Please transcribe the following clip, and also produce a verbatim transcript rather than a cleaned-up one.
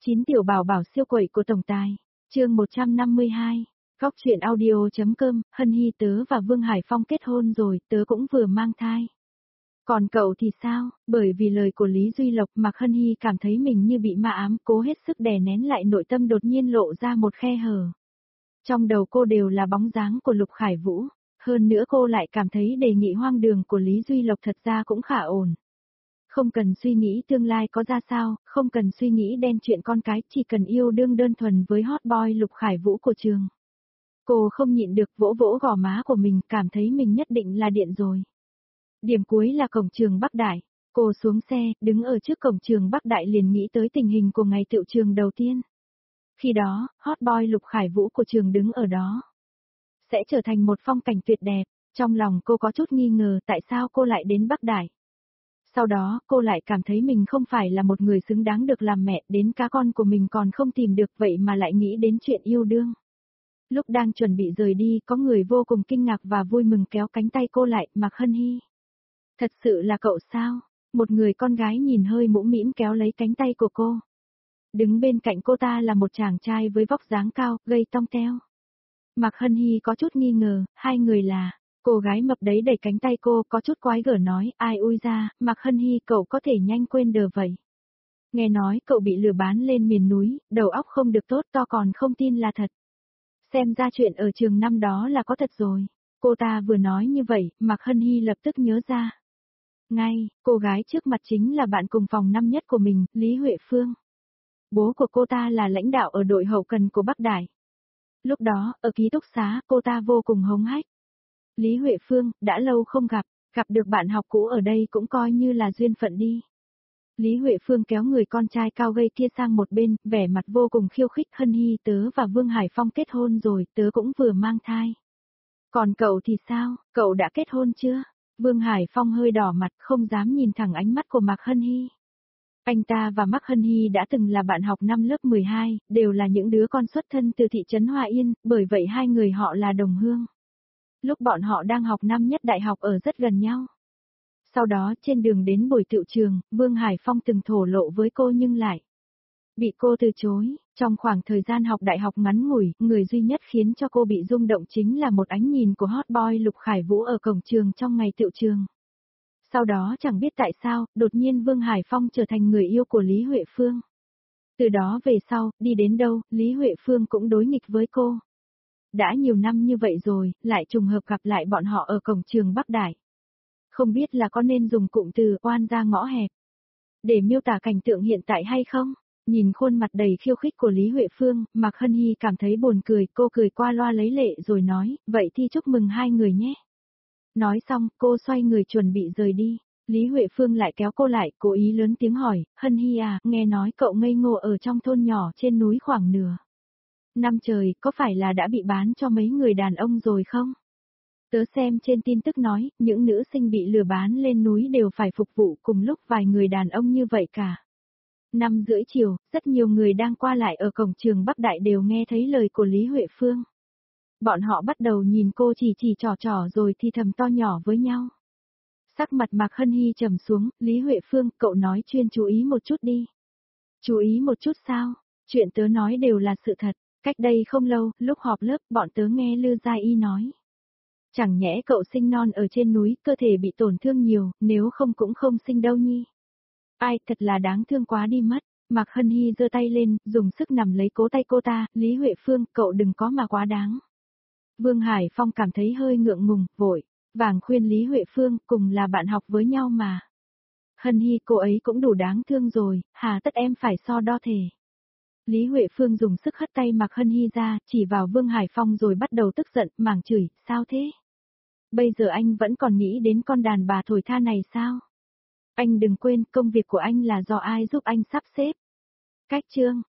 Chín tiểu bảo bảo siêu quậy của tổng tài. Chương một trăm năm mươi hai. Góc truyện audio.com, Hân Hy tớ và Vương Hải Phong kết hôn rồi, tớ cũng vừa mang thai. Còn cậu thì sao? Bởi vì lời của Lý Duy Lộc, Mạc Hân Hy cảm thấy mình như bị ma ám, cố hết sức đè nén lại nội tâm đột nhiên lộ ra một khe hở. Trong đầu cô đều là bóng dáng của Lục Khải Vũ, hơn nữa cô lại cảm thấy đề nghị hoang đường của Lý Duy Lộc thật ra cũng khả ổn. Không cần suy nghĩ tương lai có ra sao, không cần suy nghĩ đen chuyện con cái, chỉ cần yêu đương đơn thuần với hot boy Lục Khải Vũ của trường. Cô không nhịn được vỗ vỗ gò má của mình, cảm thấy mình nhất định là điện rồi. Điểm cuối là cổng trường Bắc Đại. Cô xuống xe, đứng ở trước cổng trường Bắc Đại liền nghĩ tới tình hình của ngày tựu trường đầu tiên. Khi đó, hot boy Lục Khải Vũ của trường đứng ở đó. Sẽ trở thành một phong cảnh tuyệt đẹp. Trong lòng cô có chút nghi ngờ tại sao cô lại đến Bắc Đại. Sau đó, cô lại cảm thấy mình không phải là một người xứng đáng được làm mẹ, đến cá con của mình còn không tìm được vậy mà lại nghĩ đến chuyện yêu đương. Lúc đang chuẩn bị rời đi, có người vô cùng kinh ngạc và vui mừng kéo cánh tay cô lại, Mạc Hân Hy. Thật sự là cậu sao? Một người con gái nhìn hơi mũm mĩm kéo lấy cánh tay của cô. Đứng bên cạnh cô ta là một chàng trai với vóc dáng cao, gây tong teo. Mạc Hân Hy có chút nghi ngờ, hai người là... Cô gái mập đấy đẩy cánh tay cô, có chút quái gở nói, ai ui ra, Mạc Hân Hy cậu có thể nhanh quên đờ vậy. Nghe nói cậu bị lừa bán lên miền núi, đầu óc không được tốt to còn không tin là thật. Xem ra chuyện ở trường năm đó là có thật rồi. Cô ta vừa nói như vậy, Mạc Hân Hy lập tức nhớ ra. Ngay, cô gái trước mặt chính là bạn cùng phòng năm nhất của mình, Lý Huệ Phương. Bố của cô ta là lãnh đạo ở đội hậu cần của Bắc Đại. Lúc đó, ở ký túc xá, cô ta vô cùng hống hách. Lý Huệ Phương, đã lâu không gặp, gặp được bạn học cũ ở đây cũng coi như là duyên phận đi. Lý Huệ Phương kéo người con trai cao gầy kia sang một bên, vẻ mặt vô cùng khiêu khích. Hân Hy tớ và Vương Hải Phong kết hôn rồi, tớ cũng vừa mang thai. Còn cậu thì sao, cậu đã kết hôn chưa? Vương Hải Phong hơi đỏ mặt, không dám nhìn thẳng ánh mắt của Mạc Hân Hy. Anh ta và Mạc Hân Hy đã từng là bạn học năm lớp mười hai, đều là những đứa con xuất thân từ thị trấn Hòa Yên, bởi vậy hai người họ là đồng hương. Lúc bọn họ đang học năm nhất đại học ở rất gần nhau. Sau đó trên đường đến buổi tựu trường, Vương Hải Phong từng thổ lộ với cô nhưng lại bị cô từ chối. Trong khoảng thời gian học đại học ngắn ngủi, người duy nhất khiến cho cô bị rung động chính là một ánh nhìn của hot boy Lục Khải Vũ ở cổng trường trong ngày tựu trường. Sau đó chẳng biết tại sao, đột nhiên Vương Hải Phong trở thành người yêu của Lý Huệ Phương. Từ đó về sau, đi đến đâu, Lý Huệ Phương cũng đối nghịch với cô. Đã nhiều năm như vậy rồi, lại trùng hợp gặp lại bọn họ ở cổng trường Bắc Đại. Không biết là có nên dùng cụm từ oan ra ngõ hẹp để miêu tả cảnh tượng hiện tại hay không? Nhìn khuôn mặt đầy khiêu khích của Lý Huệ Phương, Mạc Hân Hy cảm thấy buồn cười, cô cười qua loa lấy lệ rồi nói, vậy thì chúc mừng hai người nhé. Nói xong, cô xoay người chuẩn bị rời đi. Lý Huệ Phương lại kéo cô lại, cố ý lớn tiếng hỏi, Hân Hy à, nghe nói cậu ngây ngô ở trong thôn nhỏ trên núi khoảng nửa năm trời, có phải là đã bị bán cho mấy người đàn ông rồi không? Tớ xem trên tin tức nói, những nữ sinh bị lừa bán lên núi đều phải phục vụ cùng lúc vài người đàn ông như vậy cả. Năm rưỡi chiều, rất nhiều người đang qua lại ở cổng trường Bắc Đại đều nghe thấy lời của Lý Huệ Phương. Bọn họ bắt đầu nhìn cô chỉ chỉ trò trò rồi thì thầm to nhỏ với nhau. Sắc mặt Mạc Hân Hy trầm xuống, Lý Huệ Phương, cậu nói chuyên chú ý một chút đi. Chú ý một chút sao? Chuyện tớ nói đều là sự thật. Cách đây không lâu, lúc họp lớp, bọn tớ nghe Lư Gia Y nói. Chẳng nhẽ cậu sinh non ở trên núi, cơ thể bị tổn thương nhiều, nếu không cũng không sinh đâu nhi. Ai, thật là đáng thương quá đi mất. Mạc Hân Hy giơ tay lên, dùng sức nắm lấy cố tay cô ta, Lý Huệ Phương, cậu đừng có mà quá đáng. Vương Hải Phong cảm thấy hơi ngượng ngùng, vội vàng khuyên Lý Huệ Phương, cùng là bạn học với nhau mà. Hân Hy cô ấy cũng đủ đáng thương rồi, hà tất em phải so đo thể. Lý Huệ Phương dùng sức hất tay Mạc Hân Hy ra, chỉ vào Vương Hải Phong rồi bắt đầu tức giận, mảng chửi, sao thế? Bây giờ anh vẫn còn nghĩ đến con đàn bà thổi tha này sao? Anh đừng quên, công việc của anh là do ai giúp anh sắp xếp. Cách chương.